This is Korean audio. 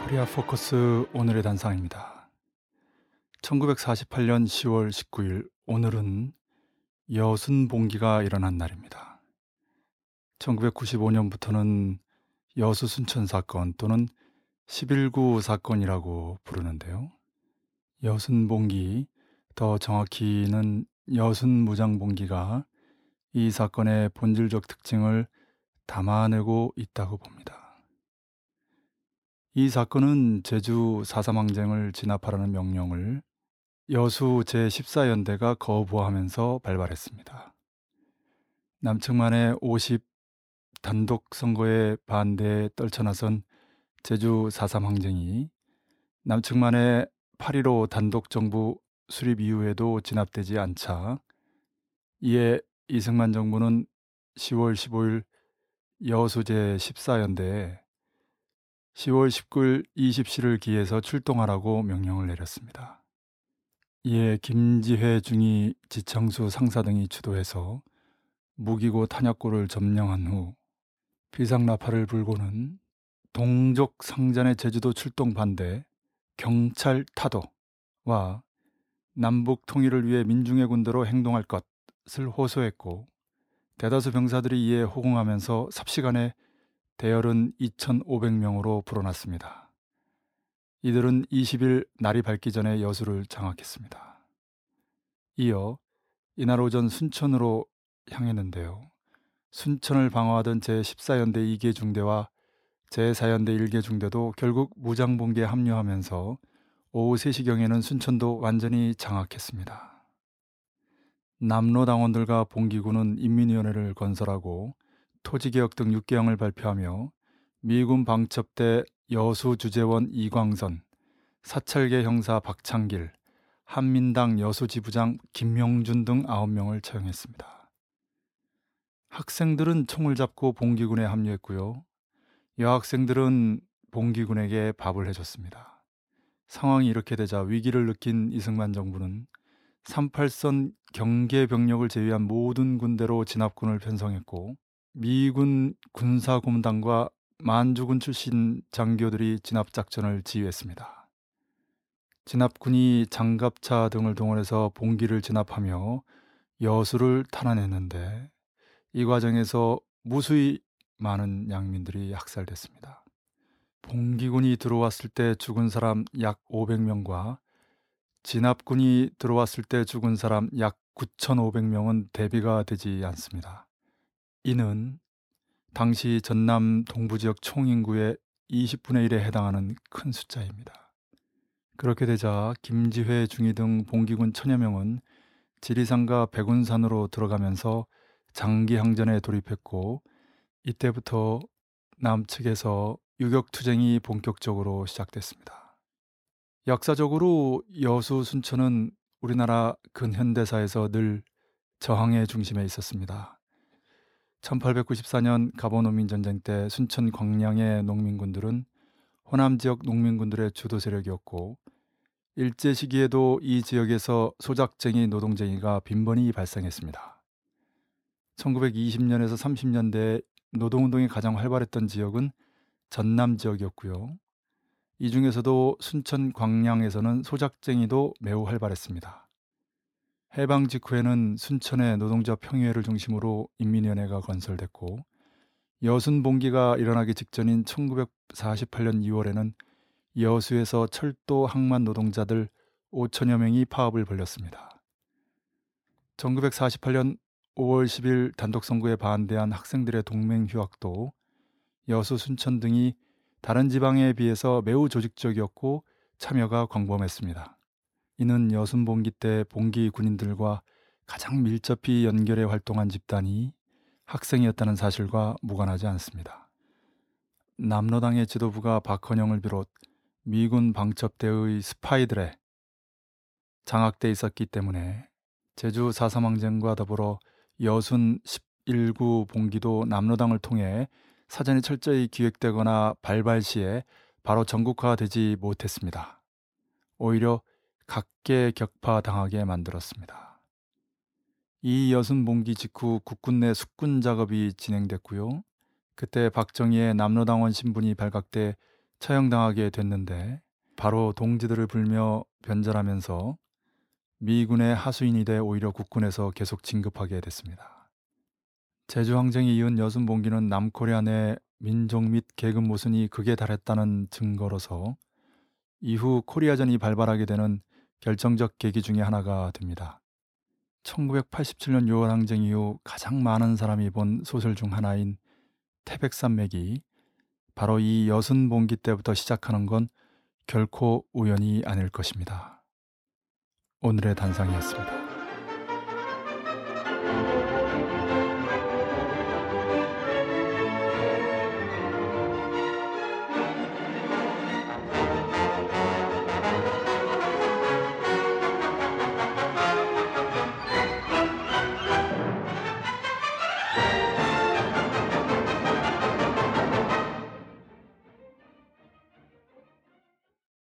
코리아 포커스 오늘의 단상입니다. 1948년 10월 19일 오늘은 여순봉기가 일어난 날입니다. 1995년부터는 여수 순천 사건 또는 11구 사건이라고 부르는데요. 여순봉기, 더 정확히는 여순무장봉기가 이 사건의 본질적 특징을 담아내고 있다고 봅니다. 이 사건은 제주 4.3 항쟁을 진압하라는 명령을 여수 제14연대가 거부하면서 발발했습니다. 남측만의 50 단독 선거에 반대에 떨쳐나선 제주 4.3 항쟁이 남측만의 8.15 단독 정부 수립 이후에도 진압되지 않자, 이에 이승만 정부는 10월 15일 여수 제14연대에 10월 19일 20시를 기해서 출동하라고 명령을 내렸습니다. 이에 김지회 중위 지창수 상사 등이 주도해서 무기고 탄약고를 점령한 후 비상나팔을 불고는 동족 상잔의 제주도 출동 반대, 경찰 타도와 남북 통일을 위해 민중의 군대로 행동할 것을 호소했고, 대다수 병사들이 이에 호응하면서 삽시간에 대열은 2,500명으로 불어났습니다. 이들은 20일 날이 밝기 전에 여수를 장악했습니다. 이어 이날 오전 순천으로 향했는데요. 순천을 방어하던 제14연대 2개 중대와 제4연대 1개 중대도 결국 무장봉기에 합류하면서 오후 3시경에는 순천도 완전히 장악했습니다. 남로당원들과 봉기군은 인민위원회를 건설하고 토지개혁 등 6개항을 발표하며 미군 방첩대 여수주재원 이광선, 사찰계 형사 박창길, 한민당 여수지부장 김명준 등 9명을 처형했습니다. 학생들은 총을 잡고 봉기군에 합류했고요. 여학생들은 봉기군에게 밥을 해줬습니다. 상황이 이렇게 되자 위기를 느낀 이승만 정부는 38선 경계 병력을 제외한 모든 군대로 진압군을 편성했고, 미군 군사고문단과 만주군 출신 장교들이 진압작전을 지휘했습니다. 진압군이 장갑차 등을 동원해서 봉기를 진압하며 여수를 탈환했는데, 이 과정에서 무수히 많은 양민들이 학살됐습니다. 봉기군이 들어왔을 때 죽은 사람 약 500명과 진압군이 들어왔을 때 죽은 사람 약 9,500명은 대비가 되지 않습니다. 이는 당시 전남 동부지역 총인구의 20분의 1에 해당하는 큰 숫자입니다. 그렇게 되자 김지회 중위 등 봉기군 1,000여 명은 지리산과 백운산으로 들어가면서 장기항전에 돌입했고, 이때부터 남측에서 유격투쟁이 본격적으로 시작됐습니다. 역사적으로 여수 순천은 우리나라 근현대사에서 늘 저항의 중심에 있었습니다. 1894년 가보농민전쟁 때 순천 광량의 농민군들은 호남 지역 농민군들의 주도 세력이었고, 일제 시기에도 이 지역에서 소작쟁이 노동쟁이가 빈번히 발생했습니다. 1920년에서 30년대 노동운동이 가장 활발했던 지역은 전남 지역이었고요. 이 중에서도 순천 광량에서는 소작쟁이도 매우 활발했습니다. 해방 직후에는 순천의 노동자 평의회를 중심으로 인민위원회가 건설됐고, 여순봉기가 일어나기 직전인 1948년 2월에는 여수에서 철도 항만 노동자들 5천여 명이 파업을 벌였습니다. 1948년 5월 10일 단독선거에 반대한 학생들의 동맹휴학도 여수, 순천 등이 다른 지방에 비해서 매우 조직적이었고 참여가 광범했습니다. 이는 여순봉기 때 봉기 군인들과 가장 밀접히 연결해 활동한 집단이 학생이었다는 사실과 무관하지 않습니다. 남로당의 지도부가 박헌영을 비롯 미군 방첩대의 스파이들에 장악돼 있었기 때문에 제주 4.3 항쟁과 더불어 여순 11구 봉기도 남로당을 통해 사전에 철저히 기획되거나 발발 시에 바로 전국화되지 못했습니다. 오히려 각계격파당하게 만들었습니다. 이 여순봉기 직후 국군 내 숙군 작업이 진행됐고요. 그때 박정희의 남로당원 신분이 발각돼 처형당하게 됐는데 바로 동지들을 불며 변절하면서 미군의 하수인이 돼 오히려 국군에서 계속 진급하게 됐습니다. 제주항쟁이 이은 여순봉기는 남코리아 내 민족 및 계급 모순이 극에 달했다는 증거로서 이후 코리아전이 발발하게 되는 결정적 계기 중의 하나가 됩니다. 1987년 6월 항쟁 이후 가장 많은 사람이 본 소설 중 하나인 태백산맥이 바로 이 여순봉기 때부터 시작하는 건 결코 우연이 아닐 것입니다. 오늘의 단상이었습니다.